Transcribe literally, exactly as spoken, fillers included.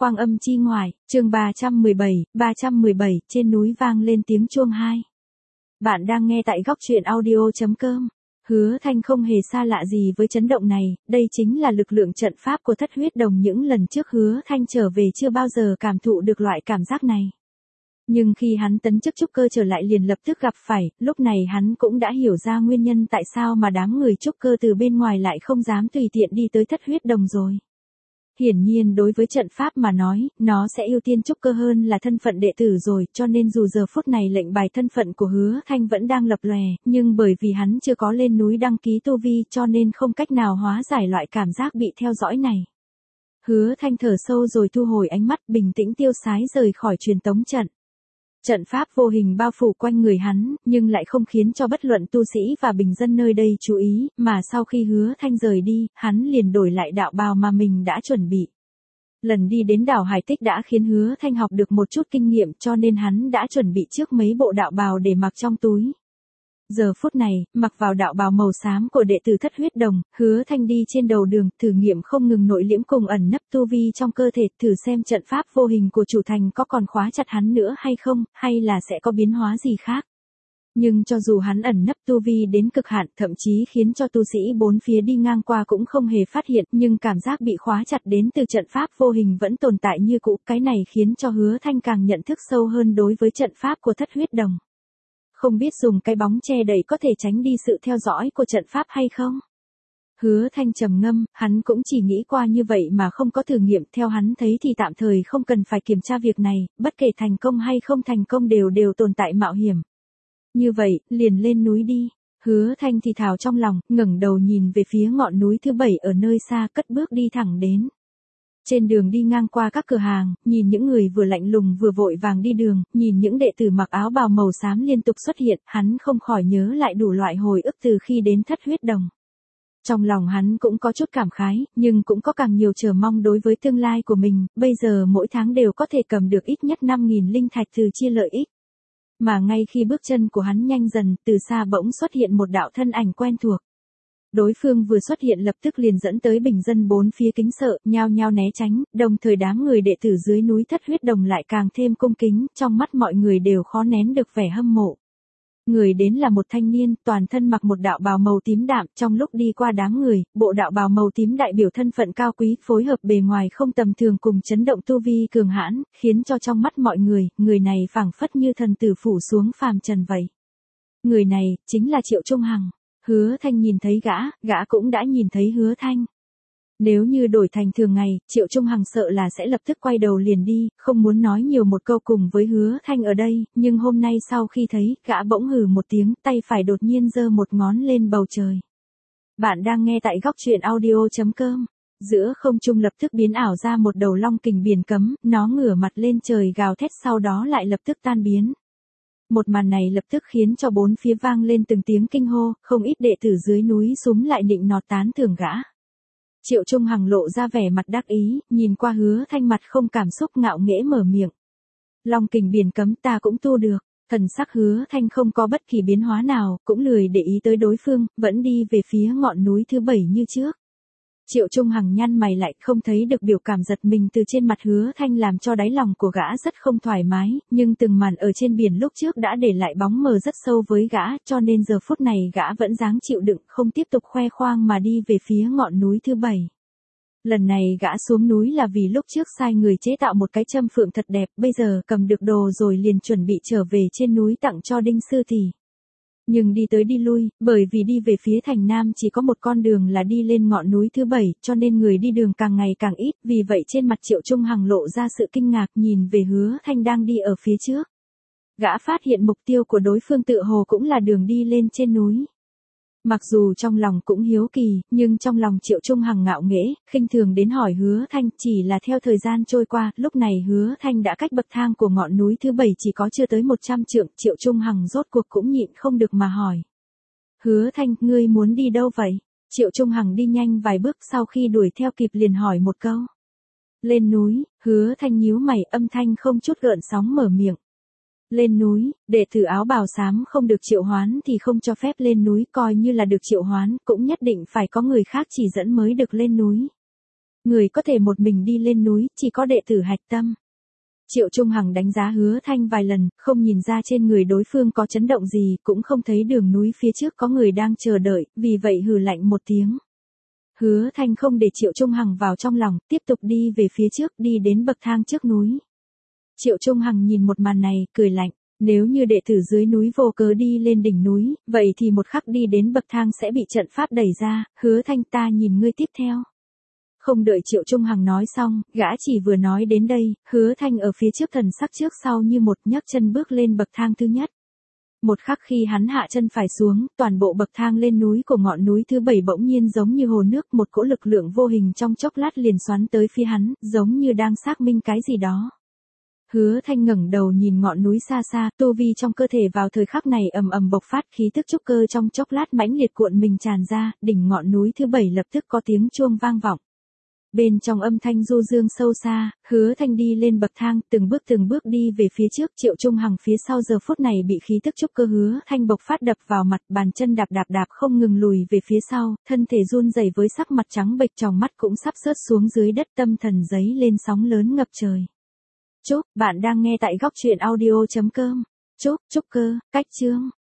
Quang âm chi ngoại, chương ba trăm mười bảy, ba trăm mười bảy, trên núi vang lên tiếng chuông hai. Bạn đang nghe tại góc truyện audio chấm com. Hứa Thanh không hề xa lạ gì với chấn động này, đây chính là lực lượng trận pháp của Thất Huyết Đồng, những lần trước Hứa Thanh trở về chưa bao giờ cảm thụ được loại cảm giác này. Nhưng khi hắn tấn chức trúc cơ trở lại liền lập tức gặp phải, lúc này hắn cũng đã hiểu ra nguyên nhân tại sao mà đám người trúc cơ từ bên ngoài lại không dám tùy tiện đi tới Thất Huyết Đồng rồi. Hiển nhiên đối với trận pháp mà nói, nó sẽ ưu tiên trúc cơ hơn là thân phận đệ tử rồi, cho nên dù giờ phút này lệnh bài thân phận của Hứa Thanh vẫn đang lập lòe, nhưng bởi vì hắn chưa có lên núi đăng ký tu vi cho nên không cách nào hóa giải loại cảm giác bị theo dõi này. Hứa Thanh thở sâu rồi thu hồi ánh mắt, bình tĩnh tiêu sái rời khỏi truyền tống trận. Trận pháp vô hình bao phủ quanh người hắn, nhưng lại không khiến cho bất luận tu sĩ và bình dân nơi đây chú ý, mà sau khi Hứa Thanh rời đi, hắn liền đổi lại đạo bào mà mình đã chuẩn bị. Lần đi đến đảo Hải Tích đã khiến Hứa Thanh học được một chút kinh nghiệm, cho nên hắn đã chuẩn bị trước mấy bộ đạo bào để mặc trong túi. Giờ phút này, mặc vào đạo bào màu xám của đệ tử Thất Huyết Đồng, Hứa Thanh đi trên đầu đường, thử nghiệm không ngừng nội liễm cùng ẩn nấp tu vi trong cơ thể, thử xem trận pháp vô hình của chủ thành có còn khóa chặt hắn nữa hay không, hay là sẽ có biến hóa gì khác. Nhưng cho dù hắn ẩn nấp tu vi đến cực hạn, thậm chí khiến cho tu sĩ bốn phía đi ngang qua cũng không hề phát hiện, nhưng cảm giác bị khóa chặt đến từ trận pháp vô hình vẫn tồn tại như cũ, cái này khiến cho Hứa Thanh càng nhận thức sâu hơn đối với trận pháp của Thất Huyết Đồng. Không biết dùng cái bóng che đậy có thể tránh đi sự theo dõi của trận pháp hay không? Hứa Thanh trầm ngâm, hắn cũng chỉ nghĩ qua như vậy mà không có thử nghiệm, theo hắn thấy thì tạm thời không cần phải kiểm tra việc này, bất kể thành công hay không thành công đều đều tồn tại mạo hiểm. Như vậy, liền lên núi đi. Hứa Thanh thì thào trong lòng, ngẩng đầu nhìn về phía ngọn núi thứ bảy ở nơi xa, cất bước đi thẳng đến. Trên đường đi ngang qua các cửa hàng, nhìn những người vừa lạnh lùng vừa vội vàng đi đường, nhìn những đệ tử mặc áo bào màu xám liên tục xuất hiện, hắn không khỏi nhớ lại đủ loại hồi ức từ khi đến Thất Huyết Đồng. Trong lòng hắn cũng có chút cảm khái, nhưng cũng có càng nhiều chờ mong đối với tương lai của mình, bây giờ mỗi tháng đều có thể cầm được ít nhất năm nghìn linh thạch từ chia lợi ích. Mà ngay khi bước chân của hắn nhanh dần, từ xa bỗng xuất hiện một đạo thân ảnh quen thuộc. Đối phương vừa xuất hiện lập tức liền dẫn tới bình dân bốn phía kính sợ, nhao nhao né tránh, đồng thời đám người đệ tử dưới núi Thất Huyết Đồng lại càng thêm cung kính, trong mắt mọi người đều khó nén được vẻ hâm mộ. Người đến là một thanh niên, toàn thân mặc một đạo bào màu tím đạm, trong lúc đi qua đám người, bộ đạo bào màu tím đại biểu thân phận cao quý, phối hợp bề ngoài không tầm thường cùng chấn động tu vi cường hãn, khiến cho trong mắt mọi người, người này phảng phất như thần tử phủ xuống phàm trần vậy. Người này, chính là Triệu Trung Hằng. Hứa Thanh nhìn thấy gã, gã cũng đã nhìn thấy Hứa Thanh. Nếu như đổi thành thường ngày, Triệu Trung Hằng sợ là sẽ lập tức quay đầu liền đi, không muốn nói nhiều một câu cùng với Hứa Thanh ở đây, nhưng hôm nay sau khi thấy, gã bỗng hừ một tiếng, tay phải đột nhiên giơ một ngón lên bầu trời. Bạn đang nghe tại góc truyện audio chấm com. Giữa không trung lập tức biến ảo ra một đầu long kình biển cấm, nó ngửa mặt lên trời gào thét sau đó lại lập tức tan biến. Một màn này lập tức khiến cho bốn phía vang lên từng tiếng kinh hô, không ít đệ tử dưới núi súm lại định nọt tán thưởng gã. Triệu Trung Hằng lộ ra vẻ mặt đắc ý, nhìn qua Hứa Thanh mặt không cảm xúc ngạo nghễ mở miệng. Long kình biển cấm ta cũng tu được, thần sắc Hứa Thanh không có bất kỳ biến hóa nào, cũng lười để ý tới đối phương, vẫn đi về phía ngọn núi thứ bảy như trước. Triệu Trung Hằng nhăn mày lại, không thấy được biểu cảm giật mình từ trên mặt Hứa Thanh làm cho đáy lòng của gã rất không thoải mái, nhưng từng màn ở trên biển lúc trước đã để lại bóng mờ rất sâu với gã, cho nên giờ phút này gã vẫn dáng chịu đựng, không tiếp tục khoe khoang mà đi về phía ngọn núi thứ bảy. Lần này gã xuống núi là vì lúc trước sai người chế tạo một cái châm phượng thật đẹp, bây giờ cầm được đồ rồi liền chuẩn bị trở về trên núi tặng cho Đinh Sư Tỷ. Nhưng đi tới đi lui, bởi vì đi về phía thành Nam chỉ có một con đường là đi lên ngọn núi thứ bảy, cho nên người đi đường càng ngày càng ít, vì vậy trên mặt Triệu Trung Hằng lộ ra sự kinh ngạc nhìn về Hứa Thanh đang đi ở phía trước. Gã phát hiện mục tiêu của đối phương tự hồ cũng là đường đi lên trên núi. Mặc dù trong lòng cũng hiếu kỳ, nhưng trong lòng Triệu Trung Hằng ngạo nghễ, khinh thường đến hỏi Hứa Thanh, chỉ là theo thời gian trôi qua, lúc này Hứa Thanh đã cách bậc thang của ngọn núi thứ bảy chỉ có chưa tới một trăm trượng, Triệu Trung Hằng rốt cuộc cũng nhịn không được mà hỏi. Hứa Thanh, ngươi muốn đi đâu vậy? Triệu Trung Hằng đi nhanh vài bước sau khi đuổi theo kịp liền hỏi một câu. Lên núi, Hứa Thanh nhíu mày, âm thanh không chút gợn sóng mở miệng. Lên núi, đệ tử áo bào xám không được triệu hoán thì không cho phép lên núi, coi như là được triệu hoán, cũng nhất định phải có người khác chỉ dẫn mới được lên núi. Người có thể một mình đi lên núi, chỉ có đệ tử hạch tâm. Triệu Trung Hằng đánh giá Hứa Thanh vài lần, không nhìn ra trên người đối phương có chấn động gì, cũng không thấy đường núi phía trước có người đang chờ đợi, vì vậy hừ lạnh một tiếng. Hứa Thanh không để Triệu Trung Hằng vào trong lòng, tiếp tục đi về phía trước, đi đến bậc thang trước núi. Triệu Trung Hằng nhìn một màn này, cười lạnh. Nếu như đệ tử dưới núi vô cớ đi lên đỉnh núi, vậy thì một khắc đi đến bậc thang sẽ bị trận pháp đẩy ra, Hứa Thanh ta nhìn ngươi tiếp theo. Không đợi Triệu Trung Hằng nói xong, gã chỉ vừa nói đến đây, Hứa Thanh ở phía trước thần sắc trước sau như một nhấc chân bước lên bậc thang thứ nhất. Một khắc khi hắn hạ chân phải xuống, toàn bộ bậc thang lên núi của ngọn núi thứ bảy bỗng nhiên giống như hồ nước, một cỗ lực lượng vô hình trong chốc lát liền xoắn tới phía hắn, giống như đang xác minh cái gì đó. Hứa Thanh ngẩng đầu nhìn ngọn núi xa xa, tu vi trong cơ thể vào thời khắc này ầm ầm bộc phát, khí tức trúc cơ trong chốc lát mãnh liệt cuộn mình tràn ra, đỉnh ngọn núi thứ bảy lập tức có tiếng chuông vang vọng. Bên trong âm thanh du dương sâu xa, Hứa Thanh đi lên bậc thang, từng bước từng bước đi về phía trước, Triệu Trung Hằng phía sau giờ phút này bị khí tức trúc cơ Hứa Thanh bộc phát đập vào mặt, bàn chân đạp đạp đạp không ngừng lùi về phía sau, thân thể run rẩy với sắc mặt trắng bệch, tròng mắt cũng sắp rớt xuống dưới đất, tâm thần giấy lên sóng lớn ngập trời. Chúc, bạn đang nghe tại góc truyện audio chấm com. Chúc, trúc cơ, cách chương.